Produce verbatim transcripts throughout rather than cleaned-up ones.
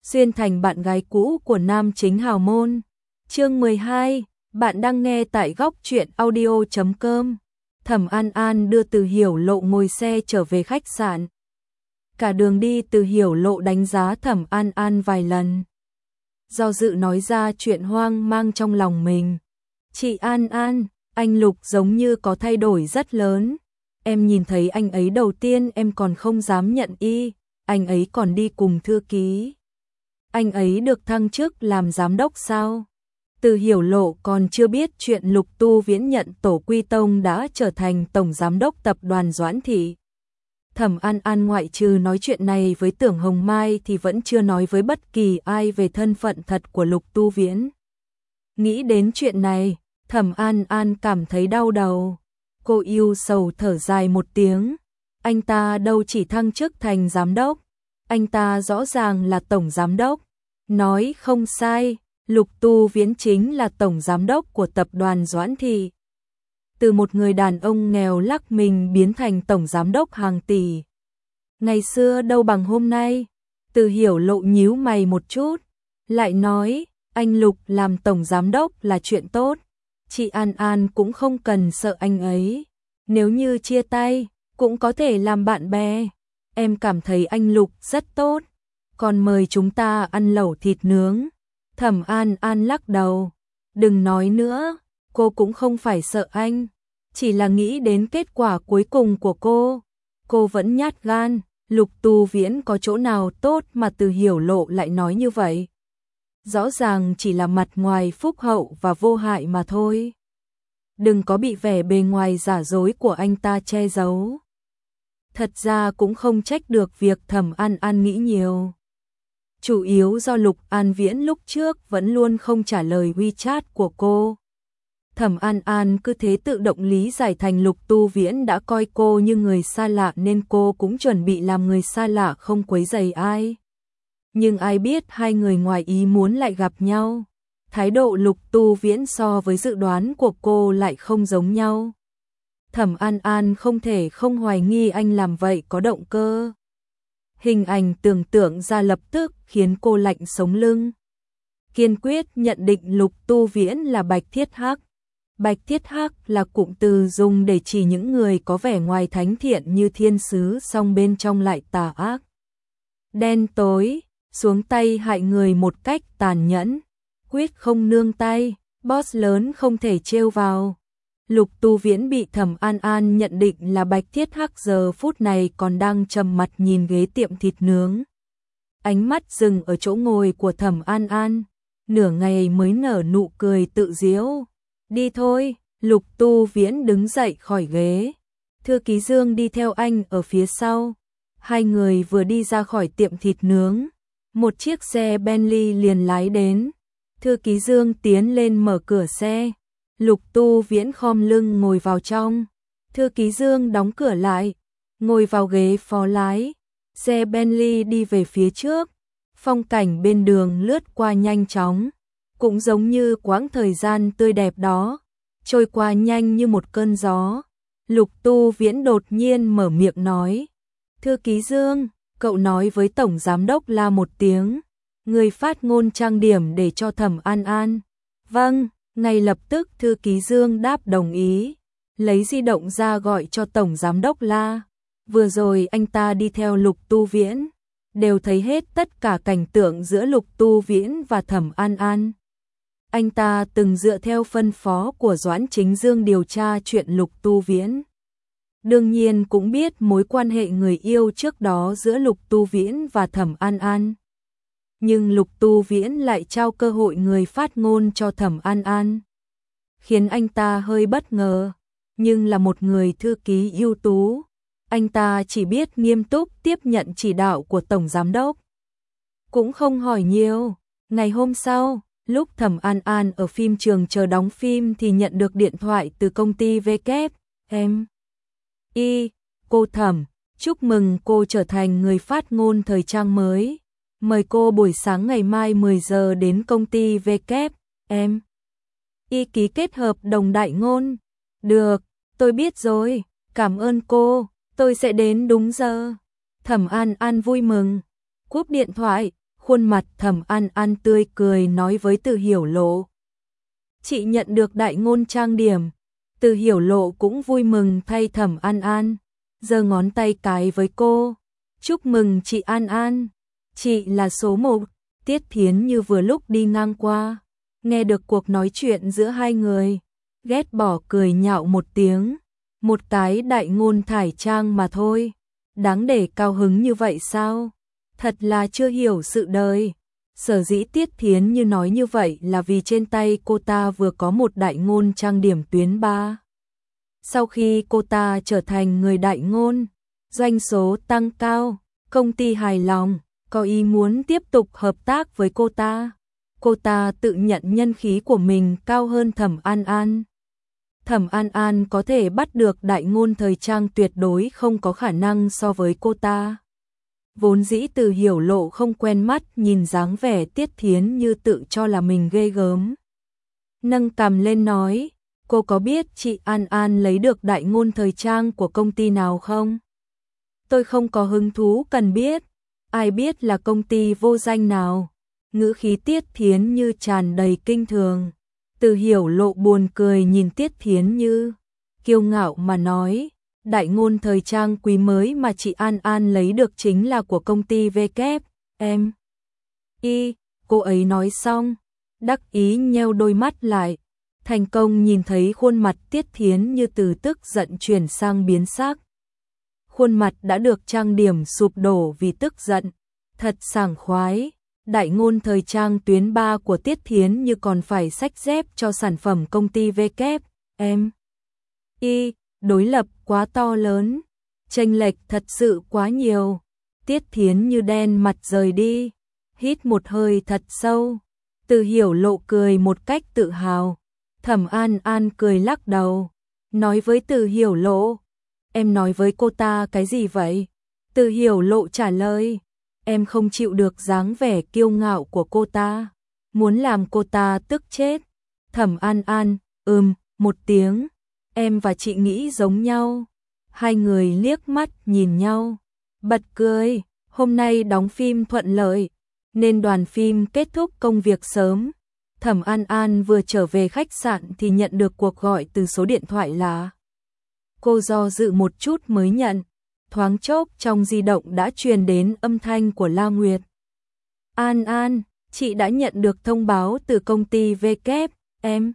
xuyên thành bạn gái cũ của nam chính hào môn. Chương mười hai, bạn đang nghe tại góc truyện audio chấm com. Thẩm An An đưa Từ Hiểu Lộ ngồi xe trở về khách sạn. Cả đường đi Từ Hiểu Lộ đánh giá Thẩm An An vài lần. Do dự nói ra chuyện hoang mang trong lòng mình. Chị An An, anh Lục giống như có thay đổi rất lớn. Em nhìn thấy anh ấy đầu tiên em còn không dám nhận y, anh ấy còn đi cùng thư ký. Anh ấy được thăng chức làm giám đốc sao? Từ Hiểu Lộ còn chưa biết chuyện Lục Tu Viễn nhận Tổ Quy Tông đã trở thành tổng giám đốc tập đoàn Doãn Thị. Thẩm An An ngoại trừ nói chuyện này với Tưởng Hồng Mai thì vẫn chưa nói với bất kỳ ai về thân phận thật của Lục Tu Viễn. Nghĩ đến chuyện này, Thẩm An An cảm thấy đau đầu. Cô yêu sầu thở dài một tiếng. Anh ta đâu chỉ thăng chức thành giám đốc, anh ta rõ ràng là tổng giám đốc. Nói không sai, Lục Tu Viễn chính là tổng giám đốc của tập đoàn Doãn Thị. Từ một người đàn ông nghèo lắc mình biến thành tổng giám đốc hàng tỷ. Ngày xưa đâu bằng hôm nay. Từ Hiểu Lộ nhíu mày một chút, lại nói, anh Lục làm tổng giám đốc là chuyện tốt. Chị An An cũng không cần sợ anh ấy. Nếu như chia tay, cũng có thể làm bạn bè. Em cảm thấy anh Lục rất tốt. Còn mời chúng ta ăn lẩu thịt nướng. Thẩm An An lắc đầu. Đừng nói nữa, cô cũng không phải sợ anh. Chỉ là nghĩ đến kết quả cuối cùng của cô. Cô vẫn nhát gan. Lục Tu Viễn có chỗ nào tốt mà Từ Hiểu Lộ lại nói như vậy? Rõ ràng chỉ là mặt ngoài phúc hậu và vô hại mà thôi. Đừng có bị vẻ bề ngoài giả dối của anh ta che giấu. Thật ra cũng không trách được việc Thẩm An An nghĩ nhiều. Chủ yếu do Lục An Viễn lúc trước vẫn luôn không trả lời WeChat của cô. Thẩm An An cứ thế tự động lý giải thành Lục Tu Viễn đã coi cô như người xa lạ nên cô cũng chuẩn bị làm người xa lạ không quấy rầy ai. Nhưng ai biết hai người ngoài ý muốn lại gặp nhau. Thái độ Lục Tu Viễn so với dự đoán của cô lại không giống nhau. Thẩm An An không thể không hoài nghi anh làm vậy có động cơ. Hình ảnh tưởng tượng ra lập tức khiến cô lạnh sống lưng. Kiên quyết nhận định Lục Tu Viễn là Bạch Thiết Hắc. Bạch Thiết Hắc là cụm từ dùng để chỉ những người có vẻ ngoài thánh thiện như thiên sứ song bên trong lại tà ác. Đen tối, xuống tay hại người một cách tàn nhẫn, quyết không nương tay, boss lớn không thể trêu vào. Lục Tu Viễn bị Thẩm An An nhận định là Bạch Thiết Hắc giờ phút này còn đang trầm mặt nhìn ghế tiệm thịt nướng. Ánh mắt dừng ở chỗ ngồi của Thẩm An An, nửa ngày mới nở nụ cười tự giễu. Đi thôi, Lục Tu Viễn đứng dậy khỏi ghế. Thư ký Dương đi theo anh ở phía sau. Hai người vừa đi ra khỏi tiệm thịt nướng, một chiếc xe Bentley liền lái đến. Thư ký Dương tiến lên mở cửa xe. Lục Tu Viễn khom lưng ngồi vào trong. Thư ký Dương đóng cửa lại, ngồi vào ghế phó lái. Xe Bentley đi về phía trước. Phong cảnh bên đường lướt qua nhanh chóng, cũng giống như quãng thời gian tươi đẹp đó, trôi qua nhanh như một cơn gió. Lục Tu Viễn đột nhiên mở miệng nói. Thư ký Dương, cậu nói với Tổng Giám đốc La một tiếng. Người phát ngôn trang điểm để cho Thẩm An An. Vâng, ngay lập tức Thư ký Dương đáp đồng ý. Lấy di động ra gọi cho Tổng Giám đốc La. Vừa rồi anh ta đi theo Lục Tu Viễn, đều thấy hết tất cả cảnh tượng giữa Lục Tu Viễn và Thẩm An An. Anh ta từng dựa theo phân phó của Doãn Chính Dương điều tra chuyện Lục Tu Viễn. Đương nhiên cũng biết mối quan hệ người yêu trước đó giữa Lục Tu Viễn và Thẩm An An. Nhưng Lục Tu Viễn lại trao cơ hội người phát ngôn cho Thẩm An An, khiến anh ta hơi bất ngờ. Nhưng là một người thư ký ưu tú, anh ta chỉ biết nghiêm túc tiếp nhận chỉ đạo của Tổng Giám đốc, cũng không hỏi nhiều. Ngày hôm sau, lúc Thẩm An An ở phim trường chờ đóng phim thì nhận được điện thoại từ công ty W M I. Cô Thẩm, chúc mừng cô trở thành người phát ngôn thời trang mới. Mời cô buổi sáng ngày mai mười giờ đến công ty W M I ký kết hợp đồng đại ngôn. Được, tôi biết rồi, cảm ơn cô, tôi sẽ đến đúng giờ. Thẩm An An vui mừng, cúp điện thoại, Khuôn mặt Thẩm An An tươi cười nói với Từ Hiểu Lộ. Chị nhận được đại ngôn trang điểm. Từ Hiểu Lộ cũng vui mừng thay Thẩm An An, giơ ngón tay cái với cô. Chúc mừng chị An An, chị là số một. Tiết Thiến Như vừa lúc đi ngang qua, nghe được cuộc nói chuyện giữa hai người, ghét bỏ cười nhạo một tiếng. Một cái đại ngôn thải trang mà thôi, đáng để cao hứng như vậy sao? Thật là chưa hiểu sự đời. Sở dĩ Tiết Thiến Như nói như vậy là vì trên tay cô ta vừa có một đại ngôn trang điểm tuyến ba. Sau khi cô ta trở thành người đại ngôn, doanh số tăng cao, công ty hài lòng, có ý muốn tiếp tục hợp tác với cô ta. Cô ta tự nhận nhân khí của mình cao hơn Thẩm An An. Thẩm An An có thể bắt được đại ngôn thời trang tuyệt đối không có khả năng so với cô ta. Vốn dĩ Từ Hiểu Lộ không quen mắt nhìn dáng vẻ Tiết Thiến Như tự cho là mình ghê gớm. Nâng cằm lên nói, cô có biết chị An An lấy được đại ngôn thời trang của công ty nào không? Tôi không có hứng thú cần biết, ai biết là công ty vô danh nào. Ngữ khí Tiết Thiến Như tràn đầy kinh thường. Từ Hiểu Lộ buồn cười nhìn Tiết Thiến Như, kiêu ngạo mà nói, đại ngôn thời trang quý mới mà chị An An lấy được chính là của công ty vê kép em. Y, cô ấy nói xong, đắc ý nheo đôi mắt lại, thành công nhìn thấy khuôn mặt Tiết Thiến Như từ tức giận chuyển sang biến sắc. Khuôn mặt đã được trang điểm sụp đổ vì tức giận, thật sảng khoái. Đại ngôn thời trang tuyến ba của Tiết Thiến Như còn phải xách dép cho sản phẩm công ty vê kép em. Y, đối lập quá to lớn, chênh lệch thật sự quá nhiều. Tiết Thiến Như đen mặt rời đi, hít một hơi thật sâu. Từ Hiểu Lộ cười một cách tự hào. Thẩm An An cười lắc đầu, nói với Từ Hiểu Lộ, em nói với cô ta cái gì vậy? Từ Hiểu Lộ trả lời, em không chịu được dáng vẻ kiêu ngạo của cô ta, muốn làm cô ta tức chết. Thẩm An An, ừm, một tiếng, em và chị nghĩ giống nhau. Hai người liếc mắt nhìn nhau, bật cười. Hôm nay đóng phim thuận lợi, nên đoàn phim kết thúc công việc sớm. Thẩm An An vừa trở về khách sạn thì nhận được cuộc gọi từ số điện thoại lạ. Cô do dự một chút mới nhận. Thoáng chốc trong di động đã truyền đến âm thanh của La Nguyệt. An An, chị đã nhận được thông báo từ công ty vê kép em.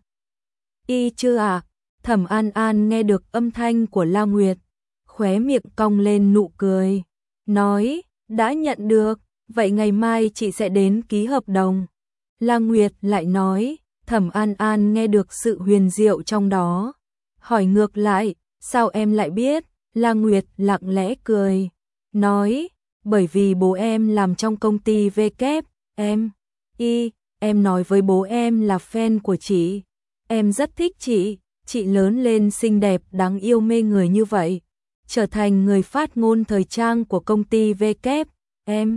Y chưa ạ? À? Thẩm An An nghe được âm thanh của La Nguyệt, khóe miệng cong lên nụ cười, nói, đã nhận được, vậy ngày mai chị sẽ đến ký hợp đồng. La Nguyệt lại nói, Thẩm An An nghe được sự huyền diệu trong đó, hỏi ngược lại, sao em lại biết? La Nguyệt lặng lẽ cười, nói, bởi vì bố em làm trong công ty vê kép em. Y, em nói với bố em là fan của chị, em rất thích chị, chị lớn lên xinh đẹp đáng yêu mê người như vậy, trở thành người phát ngôn thời trang của công ty vê kép em.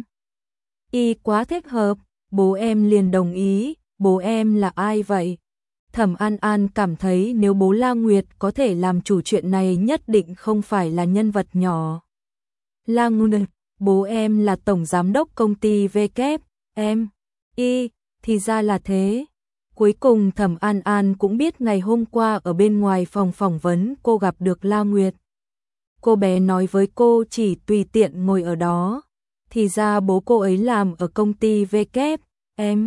Y quá thích hợp, bố em liền đồng ý. Bố em là ai vậy? Thẩm An An cảm thấy nếu bố La Nguyệt có thể làm chủ chuyện này nhất định không phải là nhân vật nhỏ. La Nguyệt, bố em là tổng giám đốc công ty vê kép em. Y, thì ra là thế. Cuối cùng Thẩm An An cũng biết ngày hôm qua ở bên ngoài phòng phỏng vấn cô gặp được La Nguyệt. Cô bé nói với cô chỉ tùy tiện ngồi ở đó, thì ra bố cô ấy làm ở công ty vê kép em.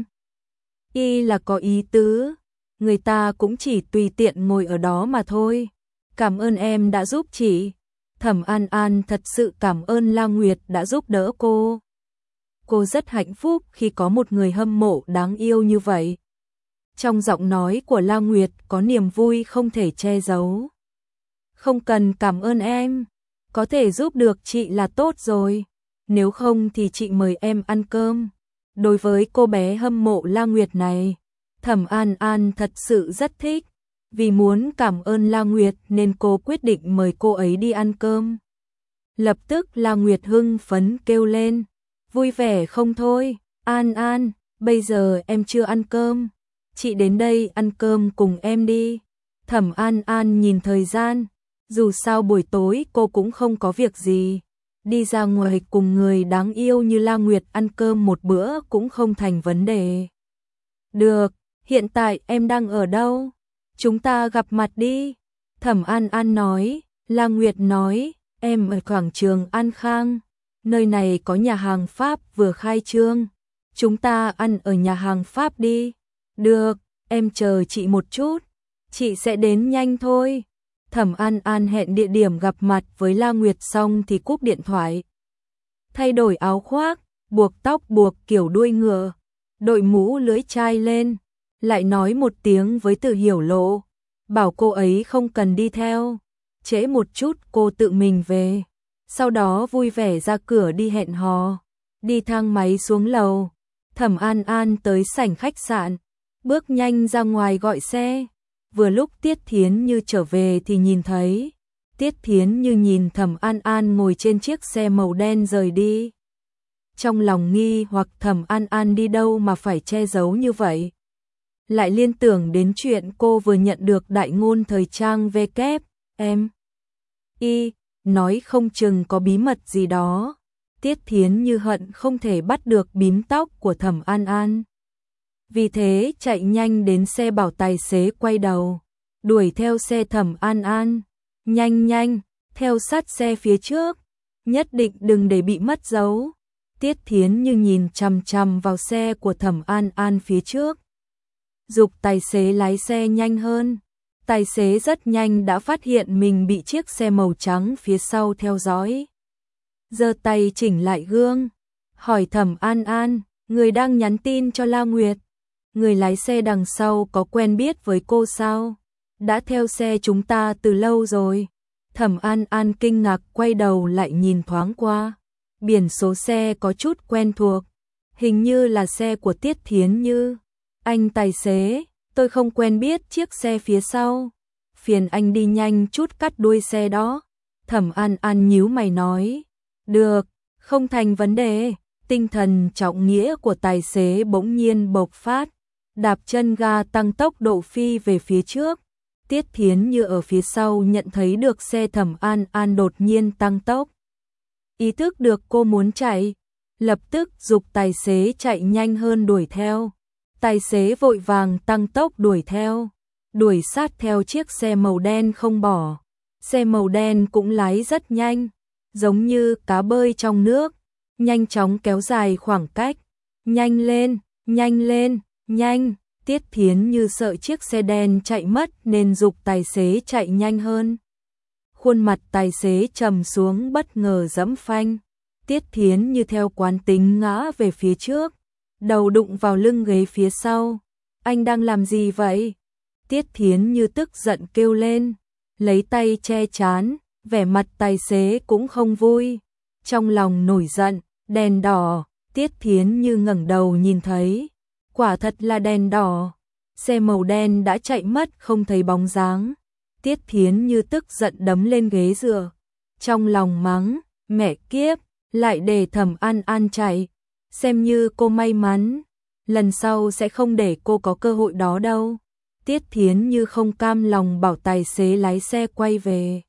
Y là có ý tứ, người ta cũng chỉ tùy tiện ngồi ở đó mà thôi. Cảm ơn em đã giúp chị. Thẩm An An thật sự cảm ơn La Nguyệt đã giúp đỡ cô. Cô rất hạnh phúc khi có một người hâm mộ đáng yêu như vậy. Trong giọng nói của La Nguyệt có niềm vui không thể che giấu. Không cần cảm ơn em, có thể giúp được chị là tốt rồi. Nếu không thì chị mời em ăn cơm. Đối với cô bé hâm mộ La Nguyệt này, Thẩm An An thật sự rất thích. Vì muốn cảm ơn La Nguyệt nên cô quyết định mời cô ấy đi ăn cơm. Lập tức La Nguyệt hưng phấn kêu lên, vui vẻ không thôi. An An, bây giờ em chưa ăn cơm, chị đến đây ăn cơm cùng em đi. Thẩm An An nhìn thời gian, dù sao buổi tối cô cũng không có việc gì, đi ra ngoài cùng người đáng yêu như La Nguyệt ăn cơm một bữa cũng không thành vấn đề. Được, hiện tại em đang ở đâu? Chúng ta gặp mặt đi. Thẩm An An nói. La Nguyệt nói, em ở quảng trường An Khang. Nơi này có nhà hàng Pháp vừa khai trương. Chúng ta ăn ở nhà hàng Pháp đi. Được, em chờ chị một chút. Chị sẽ đến nhanh thôi. Thẩm An An hẹn địa điểm gặp mặt với La Nguyệt xong thì cúp điện thoại. Thay đổi áo khoác, buộc tóc buộc kiểu đuôi ngựa, đội mũ lưỡi chai lên, lại nói một tiếng với Từ Hiểu Lộ, bảo cô ấy không cần đi theo, trễ một chút cô tự mình về. Sau đó vui vẻ ra cửa đi hẹn hò, đi thang máy xuống lầu. Thẩm An An tới sảnh khách sạn, bước nhanh ra ngoài gọi xe. Vừa lúc Tiết Thiến Như trở về thì nhìn thấy. Tiết Thiến Như nhìn Thẩm An An ngồi trên chiếc xe màu đen rời đi. Trong lòng nghi hoặc Thẩm An An đi đâu mà phải che giấu như vậy. Lại liên tưởng đến chuyện cô vừa nhận được đại ngôn thời trang V kép, em. Y, nói không chừng có bí mật gì đó. Tiết Thiến Như hận không thể bắt được bím tóc của Thẩm An An. Vì thế chạy nhanh đến xe bảo tài xế quay đầu, đuổi theo xe Thẩm An An. Nhanh nhanh, theo sát xe phía trước, nhất định đừng để bị mất dấu. Tiết Thiến Như nhìn chằm chằm vào xe của Thẩm An An phía trước, giục tài xế lái xe nhanh hơn. Tài xế rất nhanh đã phát hiện mình bị chiếc xe màu trắng phía sau theo dõi. Giơ tay chỉnh lại gương, hỏi Thẩm An An, người đang nhắn tin cho La Nguyệt. Người lái xe đằng sau có quen biết với cô sao? Đã theo xe chúng ta từ lâu rồi. Thẩm An An kinh ngạc quay đầu lại nhìn thoáng qua. Biển số xe có chút quen thuộc. Hình như là xe của Tiết Thiến Như. Anh tài xế, tôi không quen biết chiếc xe phía sau. Phiền anh đi nhanh chút cắt đuôi xe đó. Thẩm An An nhíu mày nói. Được, không thành vấn đề. Tinh thần trọng nghĩa của tài xế bỗng nhiên bộc phát. Đạp chân ga tăng tốc độ phi về phía trước. Tiết Thiến Như ở phía sau nhận thấy được xe Thẩm An An đột nhiên tăng tốc. Ý thức được cô muốn chạy, lập tức giục tài xế chạy nhanh hơn đuổi theo. Tài xế vội vàng tăng tốc đuổi theo, đuổi sát theo chiếc xe màu đen không bỏ. Xe màu đen cũng lái rất nhanh, giống như cá bơi trong nước, nhanh chóng kéo dài khoảng cách. Nhanh lên, nhanh lên, nhanh. Tiết Thiến Như sợ chiếc xe đen chạy mất nên giục tài xế chạy nhanh hơn. Khuôn mặt tài xế trầm xuống bất ngờ giẫm phanh. Tiết Thiến Như theo quán tính ngã về phía trước, đầu đụng vào lưng ghế phía sau. Anh đang làm gì vậy? Tiết Thiến Như tức giận kêu lên, lấy tay che trán, vẻ mặt tài xế cũng không vui. Trong lòng nổi giận, đèn đỏ, Tiết Thiến Như ngẩng đầu nhìn thấy. Quả thật là đèn đỏ, xe màu đen đã chạy mất không thấy bóng dáng. Tiết Thiến Như tức giận đấm lên ghế dựa, trong lòng mắng, mẹ kiếp, lại để Thẩm An An chạy, xem như cô may mắn, lần sau sẽ không để cô có cơ hội đó đâu. Tiết Thiến Như không cam lòng bảo tài xế lái xe quay về.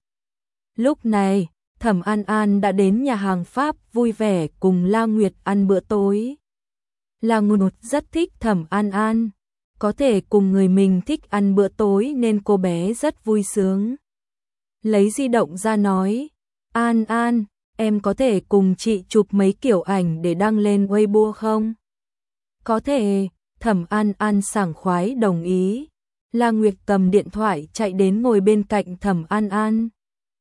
Lúc này, Thẩm An An đã đến nhà hàng Pháp vui vẻ cùng La Nguyệt ăn bữa tối. La Nguyệt rất thích Thẩm An An, có thể cùng người mình thích ăn bữa tối nên cô bé rất vui sướng. Lấy di động ra nói, An An, em có thể cùng chị chụp mấy kiểu ảnh để đăng lên Weibo không? Có thể, Thẩm An An sảng khoái đồng ý. La Nguyệt cầm điện thoại chạy đến ngồi bên cạnh Thẩm An An.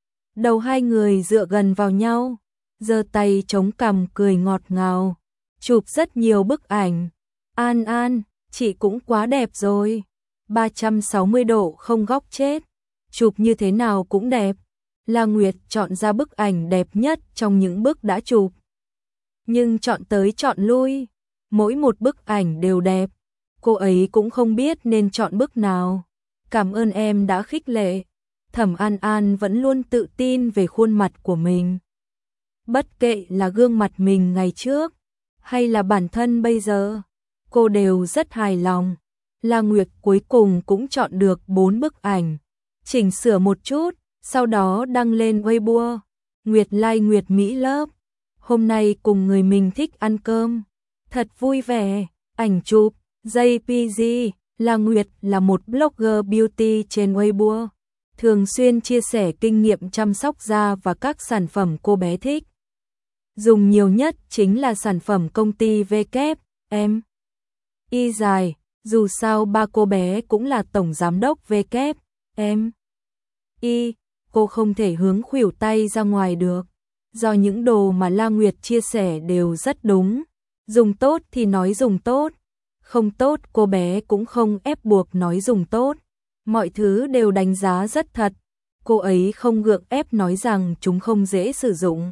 Đầu hai người dựa gần vào nhau, giơ tay chống cằm cười ngọt ngào. Chụp rất nhiều bức ảnh. An An, chị cũng quá đẹp rồi. ba trăm sáu mươi độ không góc chết. Chụp như thế nào cũng đẹp. La Nguyệt chọn ra bức ảnh đẹp nhất trong những bức đã chụp. Nhưng chọn tới chọn lui, mỗi một bức ảnh đều đẹp. Cô ấy cũng không biết nên chọn bức nào. Cảm ơn em đã khích lệ. Thẩm An An vẫn luôn tự tin về khuôn mặt của mình. Bất kể là gương mặt mình ngày trước hay là bản thân bây giờ, cô đều rất hài lòng. La Nguyệt cuối cùng cũng chọn được bốn bức ảnh, chỉnh sửa một chút, sau đó đăng lên Weibo. Nguyệt Lai Nguyệt Mỹ lớp. Hôm nay cùng người mình thích ăn cơm. Thật vui vẻ. Ảnh chụp, jay pê giê. La Nguyệt là một blogger beauty trên Weibo, thường xuyên chia sẻ kinh nghiệm chăm sóc da và các sản phẩm cô bé thích. Dùng nhiều nhất chính là sản phẩm công ty vê kép em i dài, dù sao ba cô bé cũng là tổng giám đốc vê kép em i, cô không thể hướng khuỷu tay ra ngoài được. Do những đồ mà La Nguyệt chia sẻ đều rất đúng, dùng tốt thì nói dùng tốt, không tốt cô bé cũng không ép buộc nói dùng tốt, mọi thứ đều đánh giá rất thật, cô ấy không gượng ép nói rằng chúng không dễ sử dụng.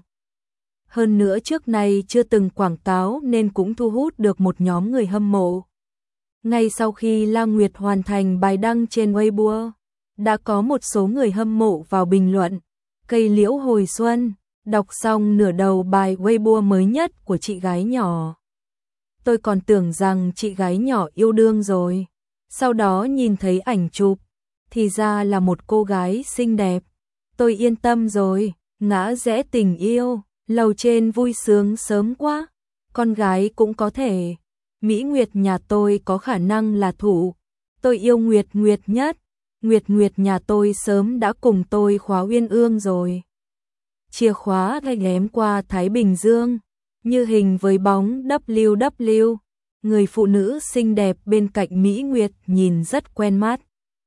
Hơn nữa trước nay chưa từng quảng cáo nên cũng thu hút được một nhóm người hâm mộ. Ngay sau khi La Nguyệt hoàn thành bài đăng trên Weibo, đã có một số người hâm mộ vào bình luận, cây liễu hồi xuân, đọc xong nửa đầu bài Weibo mới nhất của chị gái nhỏ. Tôi còn tưởng rằng chị gái nhỏ yêu đương rồi, sau đó nhìn thấy ảnh chụp, thì ra là một cô gái xinh đẹp. Tôi yên tâm rồi, ngã rẽ tình yêu, lầu trên vui sướng sớm quá, con gái cũng có thể. Mỹ Nguyệt nhà tôi có khả năng là thủ, tôi yêu Nguyệt Nguyệt nhất, Nguyệt Nguyệt nhà tôi sớm đã cùng tôi khóa uyên ương rồi. Chìa khóa thay ghém qua Thái Bình Dương, như hình với bóng W W, người phụ nữ xinh đẹp bên cạnh Mỹ Nguyệt nhìn rất quen mắt.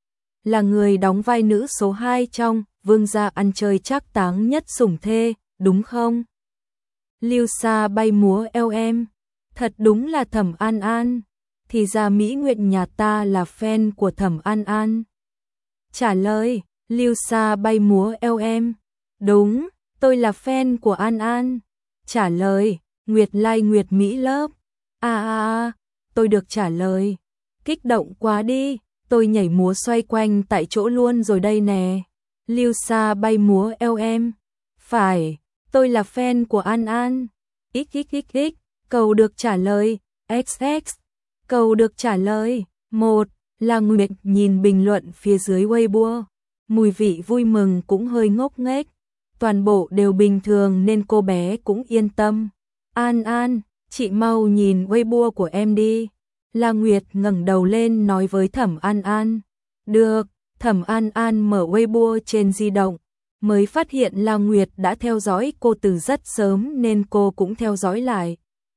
Là người đóng vai nữ số hai trong Vương gia ăn chơi trác táng nhất sủng thê, đúng không? Lưu xa bay múa eo em, thật đúng là Thẩm An An, thì ra Mỹ Nguyệt nhà ta là fan của Thẩm An An. Trả lời, Lưu xa bay múa eo em, đúng, tôi là fan của An An. Trả lời, Nguyệt Lai Nguyệt Mỹ lớp. À à à, tôi được trả lời. Kích động quá đi, tôi nhảy múa xoay quanh tại chỗ luôn rồi đây nè. Lưu xa bay múa eo em. Phải, tôi là fan của An An. xxxx, cầu được trả lời. xx, cầu được trả lời. Một, là Nguyệt nhìn bình luận phía dưới Weibo. Mùi vị vui mừng cũng hơi ngốc nghếch. Toàn bộ đều bình thường nên cô bé cũng yên tâm. An An, chị mau nhìn Weibo của em đi. La Nguyệt ngẩng đầu lên nói với Thẩm An An. Được, Thẩm An An mở Weibo trên di động, mới phát hiện La Nguyệt đã theo dõi cô từ rất sớm nên cô cũng theo dõi lại.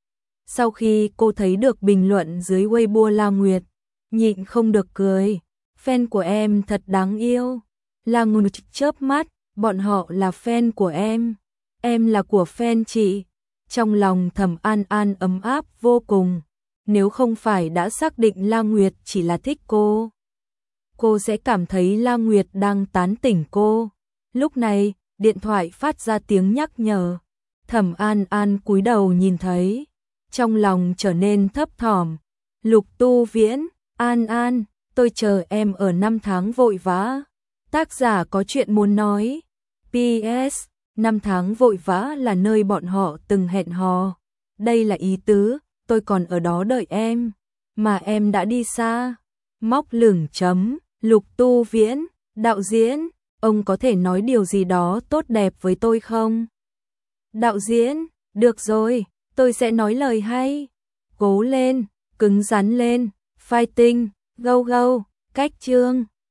Sau khi cô thấy được bình luận dưới Weibo La Nguyệt, nhịn không được cười. Fan của em thật đáng yêu. La Nguyệt chớp mắt, bọn họ là fan của em. Em là của fan chị. Trong lòng Thẩm An An ấm áp vô cùng. Nếu không phải đã xác định La Nguyệt chỉ là thích cô, cô sẽ cảm thấy La Nguyệt đang tán tỉnh cô. Lúc này, điện thoại phát ra tiếng nhắc nhở. Thẩm An An cúi đầu nhìn thấy, trong lòng trở nên thấp thỏm. Lục Tu Viễn, An An, tôi chờ em ở năm tháng vội vã. Tác giả có chuyện muốn nói. pê ét, năm tháng vội vã là nơi bọn họ từng hẹn hò. Đây là ý tứ, tôi còn ở đó đợi em, mà em đã đi xa. Móc lửng chấm, Lục Tu Viễn, đạo diễn, ông có thể nói điều gì đó tốt đẹp với tôi không? Đạo diễn, được rồi, tôi sẽ nói lời hay. Cố lên, cứng rắn lên, fighting, go go, cách chương.